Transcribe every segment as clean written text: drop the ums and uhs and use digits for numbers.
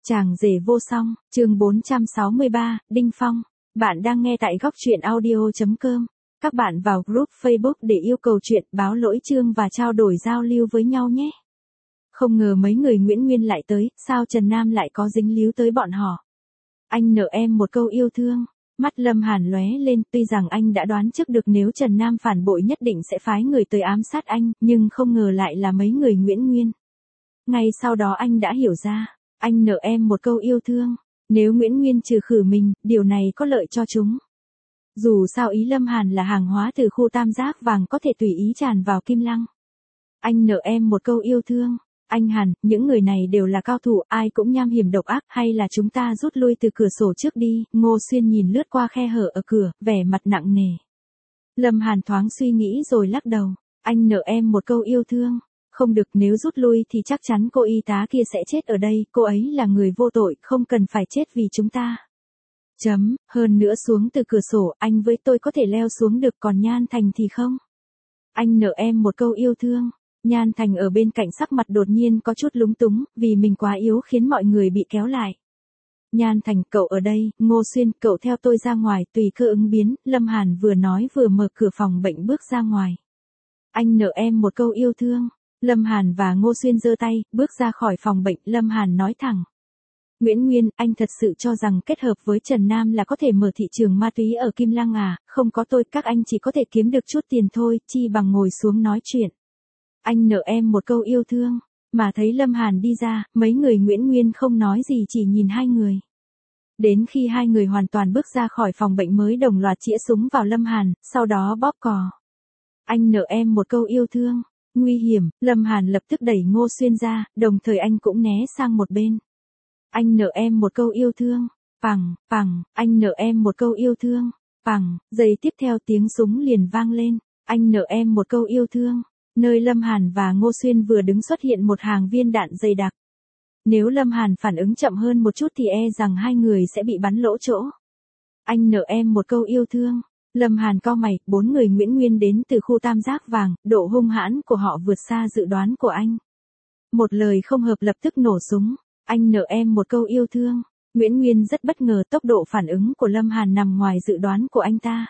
Chàng rể vô song, chương 463, Đinh Phong. Bạn đang nghe tại góc truyện audio.com. Các bạn vào group Facebook để yêu cầu chuyện, báo lỗi chương và trao đổi giao lưu với nhau nhé. Không ngờ mấy người Nguyễn Nguyên lại tới, sao Trần Nam lại có dính líu tới bọn họ. Anh nợ em một câu yêu thương. Mắt Lâm Hàn lóe lên, tuy rằng anh đã đoán trước được nếu Trần Nam phản bội nhất định sẽ phái người tới ám sát anh, nhưng không ngờ lại là mấy người Nguyễn Nguyên. Ngay sau đó anh đã hiểu ra. Anh nợ em một câu yêu thương. Nếu Nguyễn Nguyên trừ khử mình, điều này có lợi cho chúng. Dù sao ý Lâm Hàn là hàng hóa từ khu tam giác vàng có thể tùy ý tràn vào Kim Lăng. Anh nợ em một câu yêu thương. Anh Hàn, những người này đều là cao thủ, ai cũng nham hiểm độc ác, hay là chúng ta rút lui từ cửa sổ trước đi. Ngô Xuyên nhìn lướt qua khe hở ở cửa, vẻ mặt nặng nề. Lâm Hàn thoáng suy nghĩ rồi lắc đầu. Anh nợ em một câu yêu thương. Không được, nếu rút lui thì chắc chắn cô y tá kia sẽ chết ở đây, cô ấy là người vô tội, không cần phải chết vì chúng ta. Hơn nữa xuống từ cửa sổ, anh với tôi có thể leo xuống được, còn Nhan Thành thì không. Anh nợ em một câu yêu thương. Nhan Thành ở bên cạnh sắc mặt đột nhiên có chút lúng túng, vì mình quá yếu khiến mọi người bị kéo lại. Nhan Thành, cậu ở đây. Ngô Xuyên, cậu theo tôi ra ngoài, tùy cơ ứng biến. Lâm Hàn vừa nói vừa mở cửa phòng bệnh bước ra ngoài. Anh nợ em một câu yêu thương. Lâm Hàn và Ngô Xuyên giơ tay, bước ra khỏi phòng bệnh. Lâm Hàn nói thẳng. Nguyễn Nguyên, anh thật sự cho rằng kết hợp với Trần Nam là có thể mở thị trường ma túy ở Kim Lăng à? Không có tôi, các anh chỉ có thể kiếm được chút tiền thôi, chi bằng ngồi xuống nói chuyện. Anh nợ em một câu yêu thương. Mà thấy Lâm Hàn đi ra, mấy người Nguyễn Nguyên không nói gì, chỉ nhìn hai người. Đến khi hai người hoàn toàn bước ra khỏi phòng bệnh mới đồng loạt chĩa súng vào Lâm Hàn, sau đó bóp cò. Anh nợ em một câu yêu thương. Nguy hiểm, Lâm Hàn lập tức đẩy Ngô Xuyên ra, đồng thời anh cũng né sang một bên. Anh nợ em một câu yêu thương. Pằng, anh nợ em một câu yêu thương. Pằng, giây tiếp theo tiếng súng liền vang lên. Anh nợ em một câu yêu thương. Nơi Lâm Hàn và Ngô Xuyên vừa đứng xuất hiện một hàng viên đạn dày đặc. Nếu Lâm Hàn phản ứng chậm hơn một chút thì rằng hai người sẽ bị bắn lỗ chỗ. Anh nợ em một câu yêu thương. Lâm Hàn cau mày, 4 người Nguyễn Nguyên đến từ khu tam giác vàng, độ hung hãn của họ vượt xa dự đoán của anh. Một lời không hợp lập tức nổ súng. Anh nợ em một câu yêu thương. Nguyễn Nguyên rất bất ngờ, tốc độ phản ứng của Lâm Hàn nằm ngoài dự đoán của anh ta.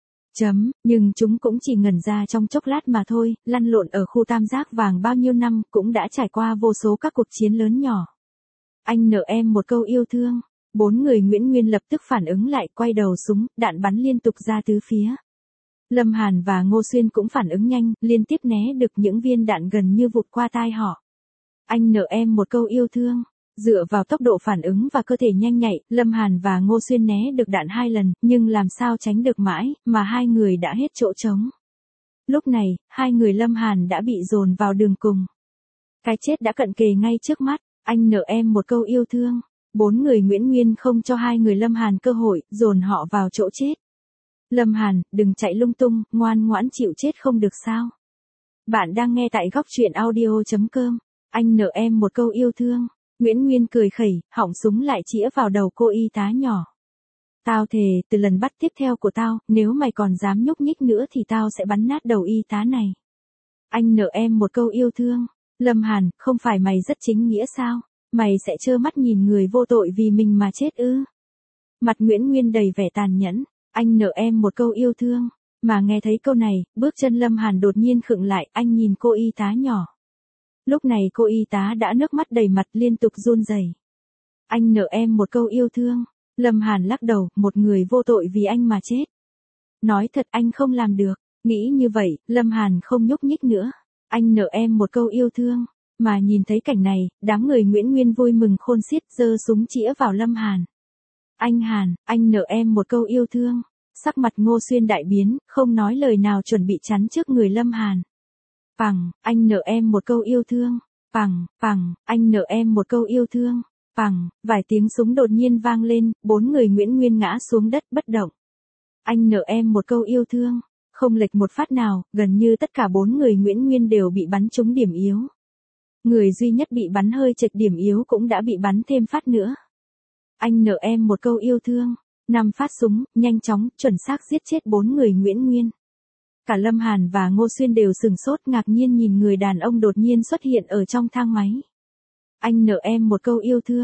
Nhưng chúng cũng chỉ ngẩn ra trong chốc lát mà thôi, lăn lộn ở khu tam giác vàng bao nhiêu năm cũng đã trải qua vô số các cuộc chiến lớn nhỏ. Anh nợ em một câu yêu thương. 4 người Nguyễn Nguyên lập tức phản ứng lại, quay đầu súng, đạn bắn liên tục ra tứ phía. Lâm Hàn và Ngô Xuyên cũng phản ứng nhanh, liên tiếp né được những viên đạn gần như vụt qua tai họ. Anh nợ em một câu yêu thương. Dựa vào tốc độ phản ứng và cơ thể nhanh nhạy, Lâm Hàn và Ngô Xuyên né được đạn 2 lần, nhưng làm sao tránh được mãi, mà hai người đã hết chỗ trống. Lúc này, hai người Lâm Hàn đã bị dồn vào đường cùng. Cái chết đã cận kề ngay trước mắt. Anh nợ em một câu yêu thương. 4 người Nguyễn Nguyên không cho hai người Lâm Hàn cơ hội, dồn họ vào chỗ chết. Lâm Hàn, đừng chạy lung tung, ngoan ngoãn chịu chết không được sao? Bạn đang nghe tại góc truyện audio.com. Anh nợ em một câu yêu thương. Nguyễn Nguyên cười khẩy, họng súng lại chĩa vào đầu cô y tá nhỏ. Tao thề, từ lần bắt tiếp theo của tao, nếu mày còn dám nhúc nhích nữa thì tao sẽ bắn nát đầu y tá này. Anh nợ em một câu yêu thương. Lâm Hàn, không phải mày rất chính nghĩa sao? Mày sẽ trơ mắt nhìn người vô tội vì mình mà chết ư? Mặt Nguyễn Nguyên đầy vẻ tàn nhẫn. Anh nợ em một câu yêu thương. Mà nghe thấy câu này, bước chân Lâm Hàn đột nhiên khựng lại, anh nhìn cô y tá nhỏ. Lúc này cô y tá đã nước mắt đầy mặt, liên tục run rẩy. Anh nợ em một câu yêu thương. Lâm Hàn lắc đầu, một người vô tội vì anh mà chết. Nói thật anh không làm được. Nghĩ như vậy, Lâm Hàn không nhúc nhích nữa. Anh nợ em một câu yêu thương. Mà nhìn thấy cảnh này, đám người Nguyễn Nguyên vui mừng khôn xiết, giơ súng chĩa vào Lâm Hàn. Anh Hàn, anh nợ em một câu yêu thương. Sắc mặt Ngô Xuyên đại biến, không nói lời nào chuẩn bị chắn trước người Lâm Hàn. Anh nợ em một câu yêu thương. Anh nợ em một câu yêu thương. Vài tiếng súng đột nhiên vang lên, 4 người Nguyễn Nguyên ngã xuống đất bất động. Anh nợ em một câu yêu thương. Không lệch một phát nào, gần như tất cả 4 người Nguyễn Nguyên đều bị bắn trúng điểm yếu. Người duy nhất bị bắn hơi chệch điểm yếu cũng đã bị bắn thêm phát nữa. Anh nợ em một câu yêu thương. 5 phát súng, nhanh chóng, chuẩn xác giết chết 4 người Nguyễn Nguyên. Cả Lâm Hàn và Ngô Xuyên đều sừng sốt, ngạc nhiên nhìn người đàn ông đột nhiên xuất hiện ở trong thang máy. Anh nợ em một câu yêu thương.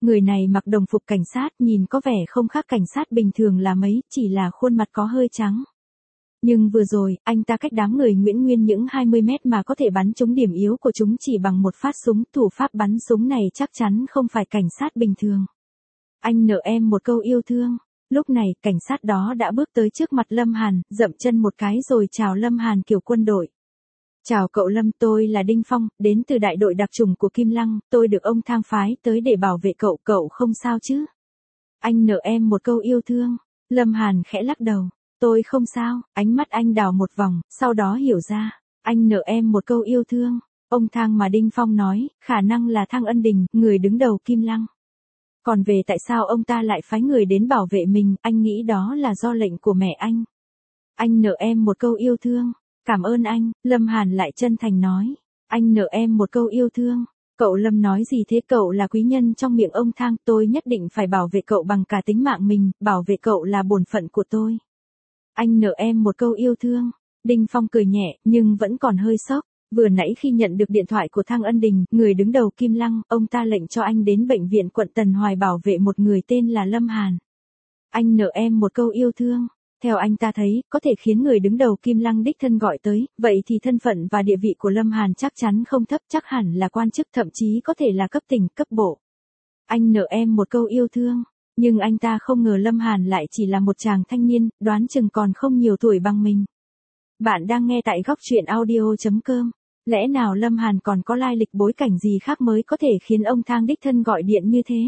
Người này mặc đồng phục cảnh sát, nhìn có vẻ không khác cảnh sát bình thường là mấy, chỉ là khuôn mặt có hơi trắng. Nhưng vừa rồi, anh ta cách đám người Nguyễn Nguyên những 20 mét mà có thể bắn trúng điểm yếu của chúng chỉ bằng một phát súng, thủ pháp bắn súng này chắc chắn không phải cảnh sát bình thường. Anh nợ em một câu yêu thương. Lúc này, cảnh sát đó đã bước tới trước mặt Lâm Hàn, dậm chân một cái rồi chào Lâm Hàn kiểu quân đội. Chào cậu Lâm, tôi là Đinh Phong, đến từ đại đội đặc chủng của Kim Lăng, tôi được ông Thang phái tới để bảo vệ cậu, cậu không sao chứ? Anh nợ em một câu yêu thương. Lâm Hàn khẽ lắc đầu. Tôi không sao, ánh mắt anh đảo một vòng, sau đó hiểu ra. Anh nợ em một câu yêu thương. Ông Thang mà Đinh Phong nói, khả năng là Thang Ân Đình, người đứng đầu Kim Lăng. Còn về tại sao ông ta lại phái người đến bảo vệ mình, anh nghĩ đó là do lệnh của mẹ anh. Anh nợ em một câu yêu thương. Cảm ơn anh, Lâm Hàn lại chân thành nói. Anh nợ em một câu yêu thương. Cậu Lâm nói gì thế, cậu là quý nhân trong miệng ông Thang, tôi nhất định phải bảo vệ cậu bằng cả tính mạng mình, bảo vệ cậu là bổn phận của tôi. Anh nợ em một câu yêu thương. Đinh Phong cười nhẹ, nhưng vẫn còn hơi sốc. Vừa nãy khi nhận được điện thoại của Thang Ân Đình, người đứng đầu Kim Lăng, ông ta lệnh cho anh đến bệnh viện quận Tần Hoài bảo vệ một người tên là Lâm Hàn. Anh nợ em một câu yêu thương. Theo anh ta thấy, có thể khiến người đứng đầu Kim Lăng đích thân gọi tới, vậy thì thân phận và địa vị của Lâm Hàn chắc chắn không thấp, chắc hẳn là quan chức, thậm chí có thể là cấp tỉnh, cấp bộ. Anh nợ em một câu yêu thương. Nhưng anh ta không ngờ Lâm Hàn lại chỉ là một chàng thanh niên, đoán chừng còn không nhiều tuổi bằng mình. Bạn đang nghe tại góc truyện audio.com. Lẽ nào Lâm Hàn còn có lai lịch bối cảnh gì khác mới có thể khiến ông Thang đích thân gọi điện như thế?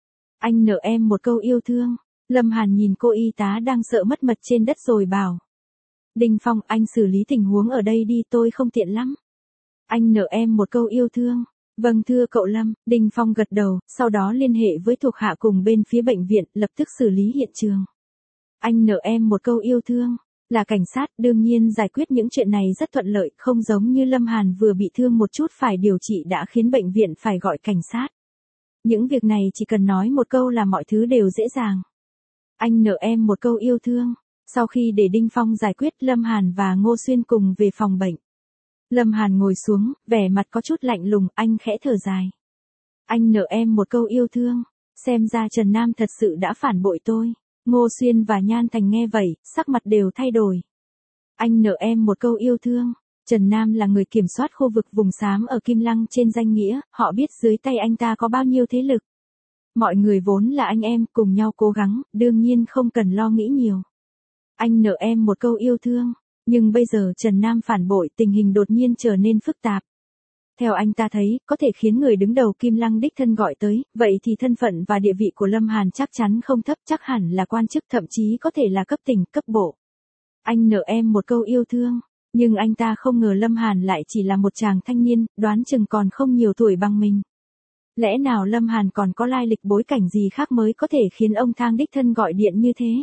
Anh nợ em một câu yêu thương. Lâm Hàn nhìn cô y tá đang sợ mất mật trên đất rồi bảo. Đinh Phong, anh xử lý tình huống ở đây đi, tôi không tiện lắm. Anh nợ em một câu yêu thương. Vâng thưa cậu Lâm, Đinh Phong gật đầu, sau đó liên hệ với thuộc hạ cùng bên phía bệnh viện, lập tức xử lý hiện trường. Anh nợ em một câu yêu thương. Là cảnh sát, đương nhiên giải quyết những chuyện này rất thuận lợi, không giống như Lâm Hàn vừa bị thương một chút phải điều trị đã khiến bệnh viện phải gọi cảnh sát. Những việc này chỉ cần nói một câu là mọi thứ đều dễ dàng. Anh nợ em một câu yêu thương. Sau khi để Đinh Phong giải quyết, Lâm Hàn và Ngô Xuyên cùng về phòng bệnh. Lâm Hàn ngồi xuống, vẻ mặt có chút lạnh lùng, anh khẽ thở dài. Anh nợ em một câu yêu thương. Xem ra Trần Nam thật sự đã phản bội tôi. Ngô Xuyên và Nhan Thành nghe vậy, sắc mặt đều thay đổi. Anh nợ em một câu yêu thương. Trần Nam là người kiểm soát khu vực vùng xám ở Kim Lăng trên danh nghĩa, họ biết dưới tay anh ta có bao nhiêu thế lực. Mọi người vốn là anh em, cùng nhau cố gắng, đương nhiên không cần lo nghĩ nhiều. Anh nợ em một câu yêu thương. Nhưng bây giờ Trần Nam phản bội, tình hình đột nhiên trở nên phức tạp. Theo anh ta thấy, có thể khiến người đứng đầu Kim Lăng đích thân gọi tới, vậy thì thân phận và địa vị của Lâm Hàn chắc chắn không thấp, chắc hẳn là quan chức, thậm chí có thể là cấp tỉnh, cấp bộ. Anh nợ em một câu yêu thương. Nhưng anh ta không ngờ Lâm Hàn lại chỉ là một chàng thanh niên, đoán chừng còn không nhiều tuổi bằng mình. Lẽ nào Lâm Hàn còn có lai lịch bối cảnh gì khác mới có thể khiến ông Thang đích thân gọi điện như thế?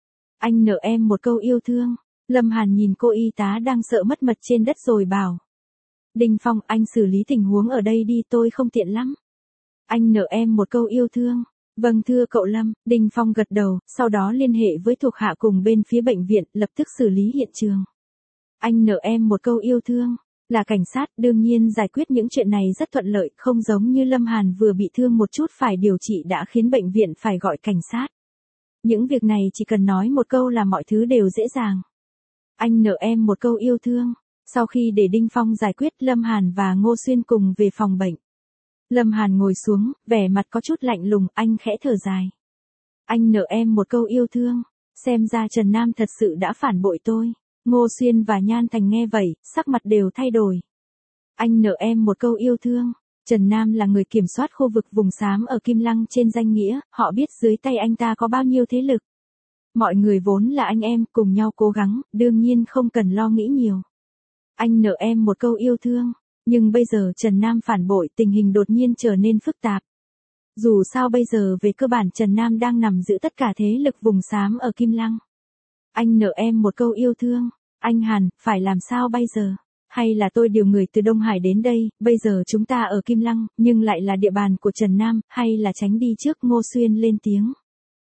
Anh nợ em một câu yêu thương. Lâm Hàn nhìn cô y tá đang sợ mất mật trên đất rồi bảo. Đinh Phong, anh xử lý tình huống ở đây đi, tôi không tiện lắm. Anh nợ em một câu yêu thương. Vâng thưa cậu Lâm, Đinh Phong gật đầu, sau đó liên hệ với thuộc hạ cùng bên phía bệnh viện, lập tức xử lý hiện trường. Anh nợ em một câu yêu thương. Là cảnh sát, đương nhiên giải quyết những chuyện này rất thuận lợi, không giống như Lâm Hàn vừa bị thương một chút phải điều trị đã khiến bệnh viện phải gọi cảnh sát. Những việc này chỉ cần nói một câu là mọi thứ đều dễ dàng. Anh nợ em một câu yêu thương. Sau khi để Đinh Phong giải quyết, Lâm Hàn và Ngô Xuyên cùng về phòng bệnh. Lâm Hàn ngồi xuống, vẻ mặt có chút lạnh lùng, anh khẽ thở dài. Anh nợ em một câu yêu thương. Xem ra Trần Nam thật sự đã phản bội tôi. Ngô Xuyên và Nhan Thành nghe vậy, sắc mặt đều thay đổi. Anh nợ em một câu yêu thương. Trần Nam là người kiểm soát khu vực vùng xám ở Kim Lăng trên danh nghĩa, họ biết dưới tay anh ta có bao nhiêu thế lực. Mọi người vốn là anh em, cùng nhau cố gắng, đương nhiên không cần lo nghĩ nhiều. Anh nợ em một câu yêu thương. Nhưng bây giờ Trần Nam phản bội, tình hình đột nhiên trở nên phức tạp. Dù sao bây giờ về cơ bản Trần Nam đang nắm giữ tất cả thế lực vùng xám ở Kim Lăng. Anh nợ em một câu yêu thương. Anh Hàn, phải làm sao bây giờ? Hay là tôi điều người từ Đông Hải đến đây, bây giờ chúng ta ở Kim Lăng, nhưng lại là địa bàn của Trần Nam, hay là tránh đi trước? Ngô Xuyên lên tiếng.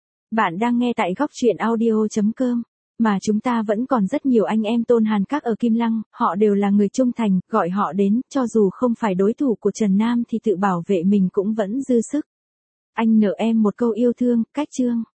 Bạn đang nghe tại góc truyện audio.com. Mà chúng ta vẫn còn rất nhiều anh em Tôn Hàn Các ở Kim Lăng, họ đều là người trung thành, gọi họ đến, cho dù không phải đối thủ của Trần Nam thì tự bảo vệ mình cũng vẫn dư sức. Anh nợ em một câu yêu thương, cách chương.